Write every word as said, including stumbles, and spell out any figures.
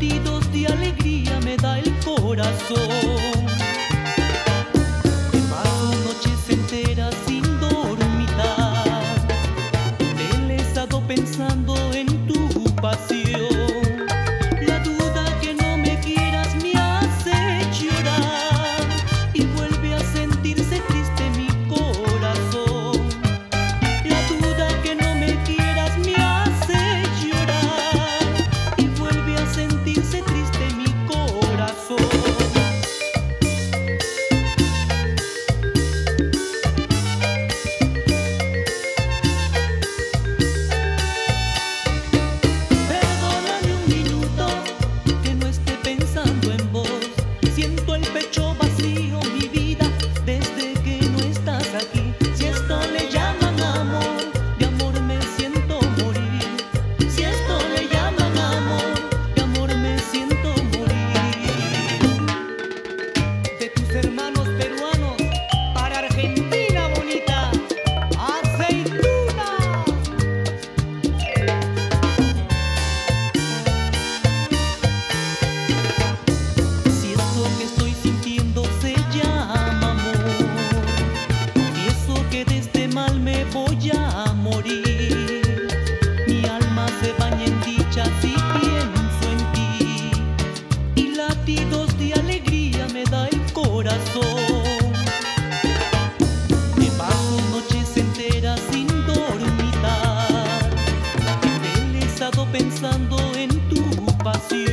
latidos de alegría me da el corazón. Te paso noches enteras sin dormitar, en el estado pensando en tu pasión. La duda que no me quieras me hace llorar y vuelve a sentirse triste mi corazón. La duda que no me quieras me hace llorar y vuelve a sentirse triste mi corazón. Perdóname un minuto que no esté pensando en vos. Siento el pecho vacío, mi vida, desde que no estás aquí. Si esto le llaman amor, de amor me siento morir. Si esto le llaman amor, de amor me siento morir. De tus hermanos peruanos para Argentina bonita, aceituna. Si esto que estoy sintiendo se llama amor, confieso que de este mal me voy a morir. Mi alma se baña en dicha si pienso en ti, y latidos de alegría me da el corazón. Me paso noches enteras sin dormitar, en el estado pensando en tu pasión.